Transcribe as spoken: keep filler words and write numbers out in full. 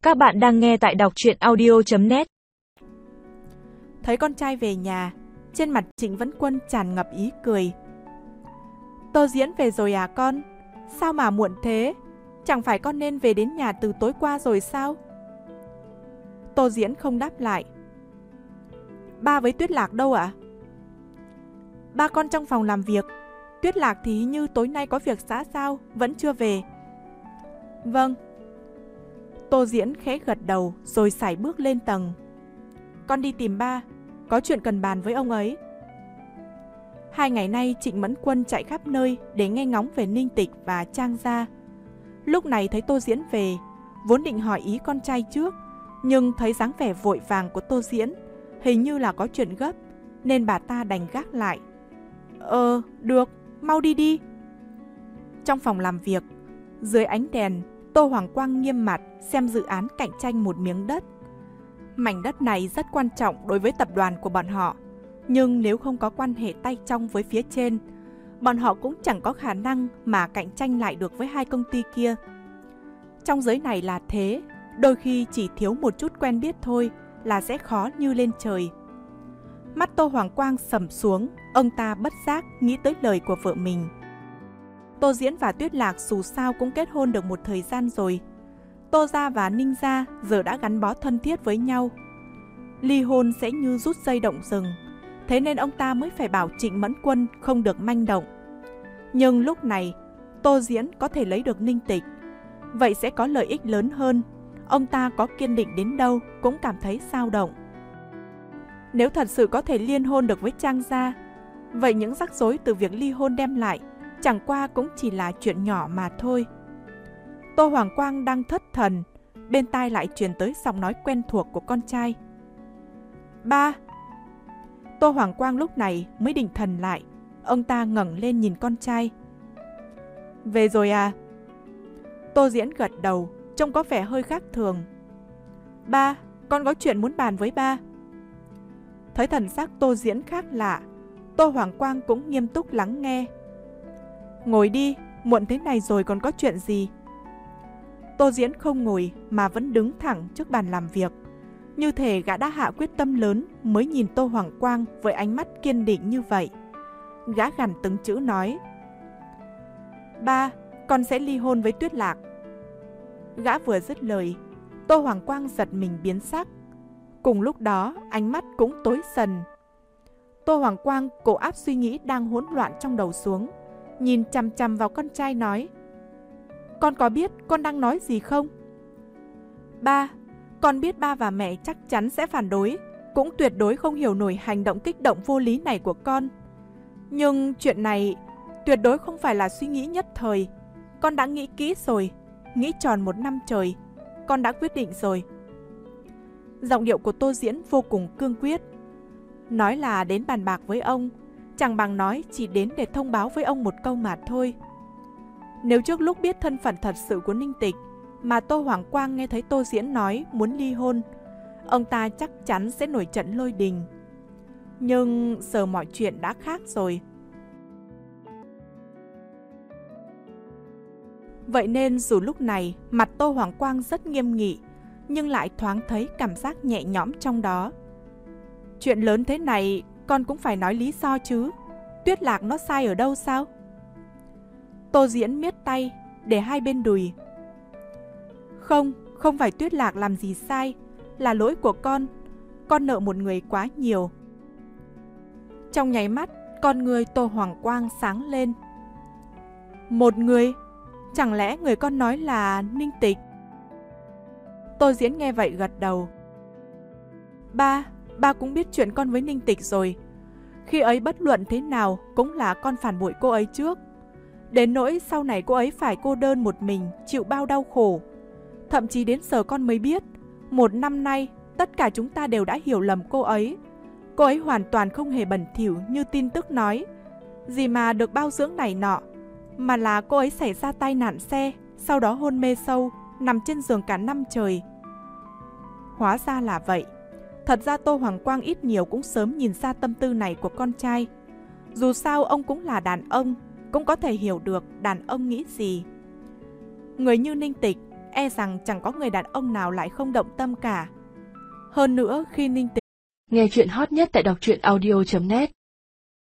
Các bạn đang nghe tại đọc truyện audio chấm net. Thấy con trai về nhà, trên mặt Trịnh Vấn Quân tràn ngập ý cười. Tô Diễn về rồi à con? Sao mà muộn thế? Chẳng phải con nên về đến nhà từ tối qua rồi sao? Tô Diễn không đáp lại. Ba với Tuyết Lạc đâu ạ? Ba con trong phòng làm việc. Tuyết Lạc thì như tối nay có việc xã giao, vẫn chưa về. Vâng. Tô Diễn khẽ gật đầu rồi sải bước lên tầng. Con đi tìm ba, có chuyện cần bàn với ông ấy. Hai ngày nay Trịnh Mẫn Quân chạy khắp nơi để nghe ngóng về Ninh Tịch và Trang gia. Lúc này thấy Tô Diễn về, vốn định hỏi ý con trai trước, nhưng thấy dáng vẻ vội vàng của Tô Diễn, hình như là có chuyện gấp, nên bà ta đành gác lại. Ờ, được, mau đi đi. Trong phòng làm việc, dưới ánh đèn, Tô Hoàng Quang nghiêm mặt xem dự án cạnh tranh một miếng đất. Mảnh đất này rất quan trọng đối với tập đoàn của bọn họ, nhưng nếu không có quan hệ tay trong với phía trên, bọn họ cũng chẳng có khả năng mà cạnh tranh lại được với hai công ty kia. Trong giới này là thế, đôi khi chỉ thiếu một chút quen biết thôi là sẽ khó như lên trời. Mắt Tô Hoàng Quang sầm xuống, ông ta bất giác nghĩ tới lời của vợ mình. Tô Diễn và Tuyết Lạc dù sao cũng kết hôn được một thời gian rồi. Tô gia và Ninh gia giờ đã gắn bó thân thiết với nhau. Ly hôn sẽ như rút dây động rừng, thế nên ông ta mới phải bảo Trịnh Mẫn Quân không được manh động. Nhưng lúc này, Tô Diễn có thể lấy được Ninh Tịch, vậy sẽ có lợi ích lớn hơn. Ông ta có kiên định đến đâu cũng cảm thấy dao động. Nếu thật sự có thể liên hôn được với Trang gia, vậy những rắc rối từ việc ly hôn đem lại chẳng qua cũng chỉ là chuyện nhỏ mà thôi. Tô Hoàng Quang đang thất thần, bên tai lại truyền tới giọng nói quen thuộc của con trai. Ba! Tô Hoàng Quang lúc này mới định thần lại, ông ta ngẩng lên nhìn con trai. Về rồi à? Tô Diễn gật đầu, trông có vẻ hơi khác thường. Ba, con có chuyện muốn bàn với ba. Thấy thần sắc Tô Diễn khác lạ, Tô Hoàng Quang cũng nghiêm túc lắng nghe. Ngồi đi, muộn thế này rồi còn có chuyện gì? Tô Diễn không ngồi mà vẫn đứng thẳng trước bàn làm việc, như thể gã đã hạ quyết tâm lớn mới nhìn Tô Hoàng Quang với ánh mắt kiên định như vậy. Gã gằn từng chữ nói. Ba, con sẽ ly hôn với Tuyết Lạc. Gã vừa dứt lời, Tô Hoàng Quang giật mình biến sắc. Cùng lúc đó, ánh mắt cũng tối sần. Tô Hoàng Quang cố áp suy nghĩ đang hỗn loạn trong đầu xuống, nhìn chằm chằm vào con trai nói. Con có biết con đang nói gì không? Ba, con biết ba và mẹ chắc chắn sẽ phản đối, cũng tuyệt đối không hiểu nổi hành động kích động vô lý này của con. Nhưng chuyện này tuyệt đối không phải là suy nghĩ nhất thời. Con đã nghĩ kỹ rồi, nghĩ tròn một năm trời, con đã quyết định rồi. Giọng điệu của Tô Diễn vô cùng cương quyết. Nói là đến bàn bạc với ông, chẳng bằng nói chỉ đến để thông báo với ông một câu mà thôi. Nếu trước lúc biết thân phận thật sự của Ninh Tịch mà Tô Hoàng Quang nghe thấy Tô Diễn nói muốn ly hôn, ông ta chắc chắn sẽ nổi trận lôi đình. Nhưng giờ mọi chuyện đã khác rồi. Vậy nên dù lúc này mặt Tô Hoàng Quang rất nghiêm nghị, nhưng lại thoáng thấy cảm giác nhẹ nhõm trong đó. Chuyện lớn thế này con cũng phải nói lý do chứ. Tuyết Lạc nó sai ở đâu sao? Tô Diễn miết tay để hai bên đùi. Không, không phải Tuyết Lạc làm gì sai, là lỗi của con. Con nợ một người quá nhiều. Trong nháy mắt, con người Tô Hoàng Quang sáng lên. Một người? Chẳng lẽ người con nói là Ninh Tịch? Tô Diễn nghe vậy gật đầu. Ba, ba cũng biết chuyện con với Ninh Tịch rồi. Khi ấy bất luận thế nào cũng là con phản bội cô ấy trước. Đến nỗi sau này cô ấy phải cô đơn một mình, chịu bao đau khổ. Thậm chí đến giờ con mới biết, một năm nay tất cả chúng ta đều đã hiểu lầm cô ấy. Cô ấy hoàn toàn không hề bẩn thỉu như tin tức nói, gì mà được bao dưỡng này nọ, mà là cô ấy xảy ra tai nạn xe, sau đó hôn mê sâu, nằm trên giường cả năm trời. Hóa ra là vậy. Thật ra Tô Hoàng Quang ít nhiều cũng sớm nhìn ra tâm tư này của con trai. Dù sao ông cũng là đàn ông, cũng có thể hiểu được đàn ông nghĩ gì. Người như Ninh Tịch e rằng chẳng có người đàn ông nào lại không động tâm cả. Hơn nữa khi Ninh Tĩnh Nghe chuyện hot nhất tại đọc truyện audio chấm net